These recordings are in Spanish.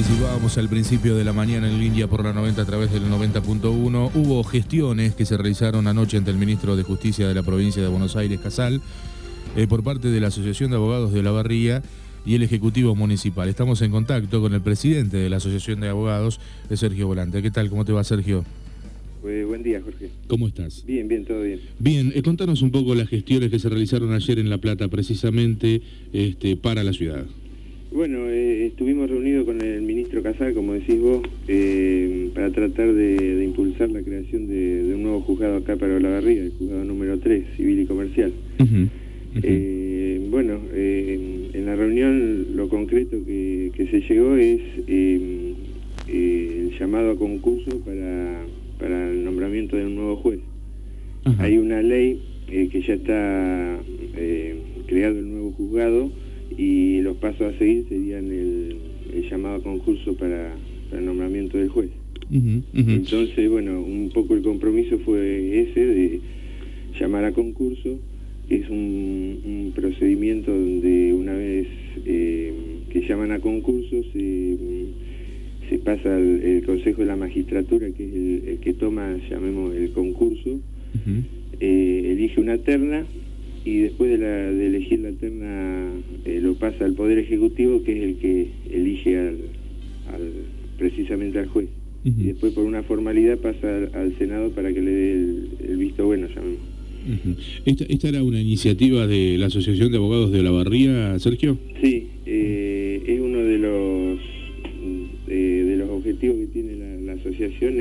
anticipábamos al principio de la mañana en línea por la 90 a través del 90.1, hubo gestiones que se realizaron anoche ante el ministro de Justicia de la provincia de Buenos Aires, Casal, por parte de la Asociación de Abogados de Olavarría y el Ejecutivo Municipal. Estamos en contacto con el presidente de la Asociación de Abogados, Sergio Volante. ¿Qué tal? ¿Cómo te va, Sergio? Buen día, Jorge. ¿Cómo estás? Bien, todo bien. Bien, contanos un poco las gestiones que se realizaron ayer en La Plata, precisamente para la ciudad. Bueno, estuvimos reunidos con el ministro Casal, como decís vos, para tratar de impulsar la creación de un nuevo juzgado acá para Olavarría, el juzgado número 3, civil y comercial. Bueno, en la reunión lo concreto que se llegó es el llamado a concurso para el nombramiento de un nuevo juez. Ajá. Hay una ley que ya está creado el nuevo juzgado, y los pasos a seguir serían el llamado a concurso para el nombramiento del juez. Entonces, bueno, un poco el compromiso fue ese de llamar a concurso, que es un procedimiento donde una vez que llaman a concurso se pasa el Consejo de la Magistratura, que es el que toma, llamemos, el concurso, elige una terna, y después de elegir la terna lo pasa al Poder Ejecutivo, que es el que elige precisamente al juez. Y después, por una formalidad, pasa al Senado para que le dé el visto bueno, llamemos. ¿Esta era una iniciativa de la Asociación de Abogados de Olavarría, Sergio? Sí, es uno de los objetivos que tiene la asociación.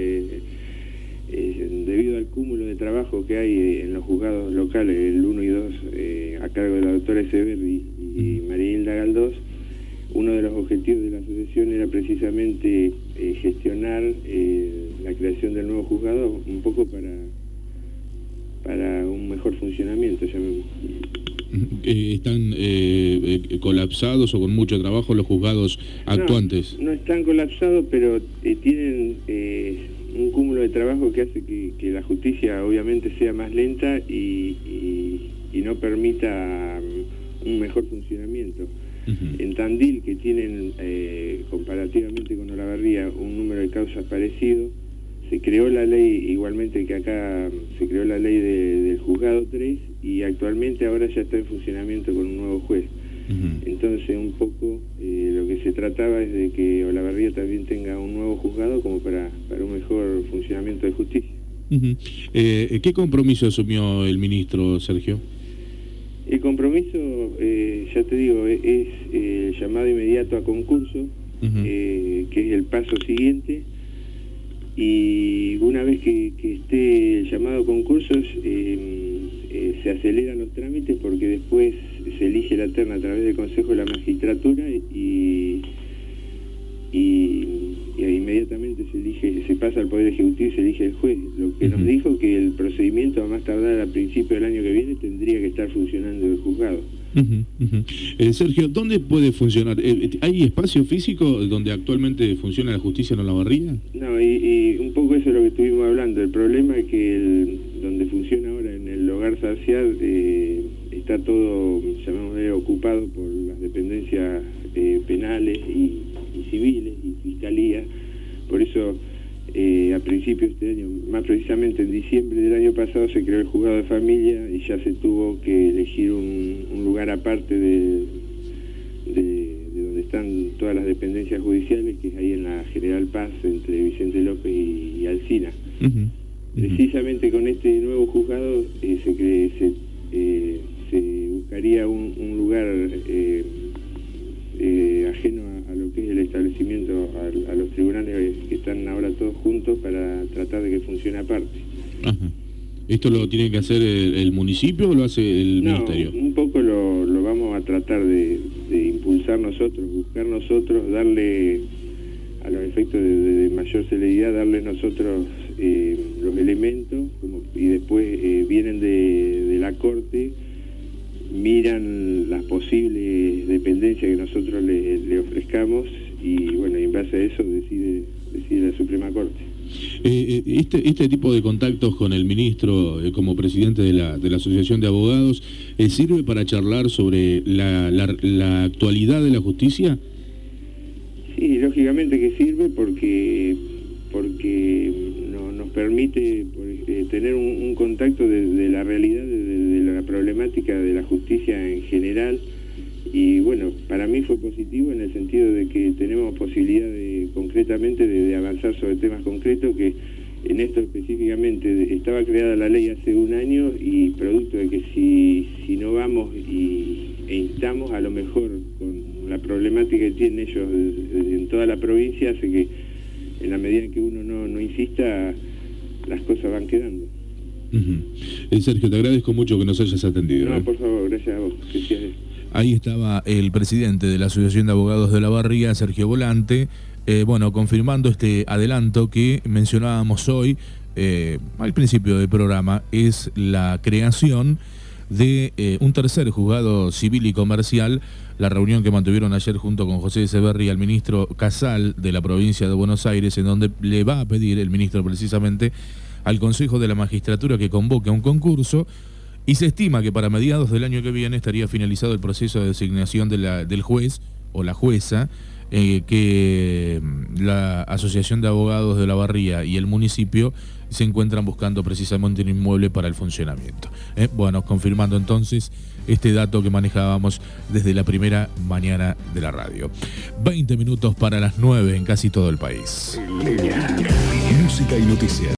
Debido al cúmulo de trabajo que hay en los juzgados locales, el 1 y 2, a cargo de la doctora Echeverri y María Hilda Galdós, uno de los objetivos de la asociación era precisamente gestionar la creación del nuevo juzgado, un poco para un mejor funcionamiento, llamemos. ¿Están colapsados o con mucho trabajo los juzgados actuantes? No están colapsados, pero tienen un cúmulo de trabajo que hace que la justicia obviamente sea más lenta y no permita un mejor funcionamiento. En Tandil, que tienen comparativamente con Olavarría un número de causas parecido, se creó la ley, igualmente que acá se creó la ley del juzgado 3, y actualmente ahora ya está en funcionamiento con un nuevo juez. Entonces, un poco lo que se trataba es de que Olavarría también tenga un nuevo juzgado como para un mejor funcionamiento de justicia. ¿Qué compromiso asumió el ministro, Sergio? El compromiso, ya te digo, es el llamado inmediato a concurso, que es el paso siguiente, y una vez que esté el llamado a concursos, se aceleran los trámites, porque después se elige la terna a través del Consejo de la Magistratura y inmediatamente se pasa al Poder Ejecutivo y se elige el juez. Lo que nos dijo que el procedimiento, a más tardar a principios del año que viene, tendría que estar funcionando el juzgado. Sergio, ¿dónde puede funcionar? ¿Hay espacio físico donde actualmente funciona la justicia en Olavarría? No, y un poco eso es lo que estuvimos hablando. El problema es que donde funciona ahora, en el Hogar Sarciar, está todo, llamémosle, ocupado por las dependencias penales y civiles y fiscalía. Por eso, a principios de este año, más precisamente en diciembre del año pasado, se creó el juzgado de familia, y ya se tuvo que elegir un lugar aparte de donde están todas las dependencias judiciales, que es ahí en la General Paz, entre Vicente López y Alsina. Precisamente con este nuevo juzgado se buscaría un lugar ajeno a lo que es el establecimiento, a los tribunales que están ahora todos juntos, para tratar de que funcione aparte. ¿Esto lo tiene que hacer el municipio o lo hace el ministerio? Un poco lo vamos a tratar de impulsar nosotros, buscar nosotros, darle, a los efectos de mayor celeridad, darle nosotros los elementos, y después vienen de la Corte, miran las posibles dependencias que nosotros le ofrezcamos, y bueno, en base a eso decide la Suprema Corte. Este tipo de contactos con el ministro como presidente de la Asociación de Abogados ¿sirve para charlar sobre la actualidad de la justicia? Sí, lógicamente que sirve porque nos permite tener un contacto de la realidad, de la problemática de la justicia en general. Y bueno, para mí fue positivo en el sentido de que tenemos posibilidad concretamente de avanzar sobre temas concretos, que en esto específicamente estaba creada la ley hace un año, y producto de que si no vamos e instamos, a lo mejor con la problemática que tienen ellos en toda la provincia, hace que en la medida en que uno no insista, las cosas van quedando. Sergio, te agradezco mucho que nos hayas atendido. No, por favor, gracias a vos. Ahí estaba el presidente de la Asociación de Abogados de la Barría, Sergio Volante, confirmando este adelanto que mencionábamos hoy al principio del programa. Es la creación de un tercer juzgado civil y comercial. La reunión que mantuvieron ayer junto con José Echeverri, al ministro Casal de la provincia de Buenos Aires, en donde le va a pedir el ministro precisamente al Consejo de la Magistratura que convoque a un concurso, y se estima que para mediados del año que viene estaría finalizado el proceso de designación del juez o la jueza, que la Asociación de Abogados de la Barría y el municipio se encuentran buscando precisamente un inmueble para el funcionamiento. Bueno, confirmando entonces este dato que manejábamos desde la primera mañana de la radio. 20 minutos para las 9 en casi todo el país. Música y noticias.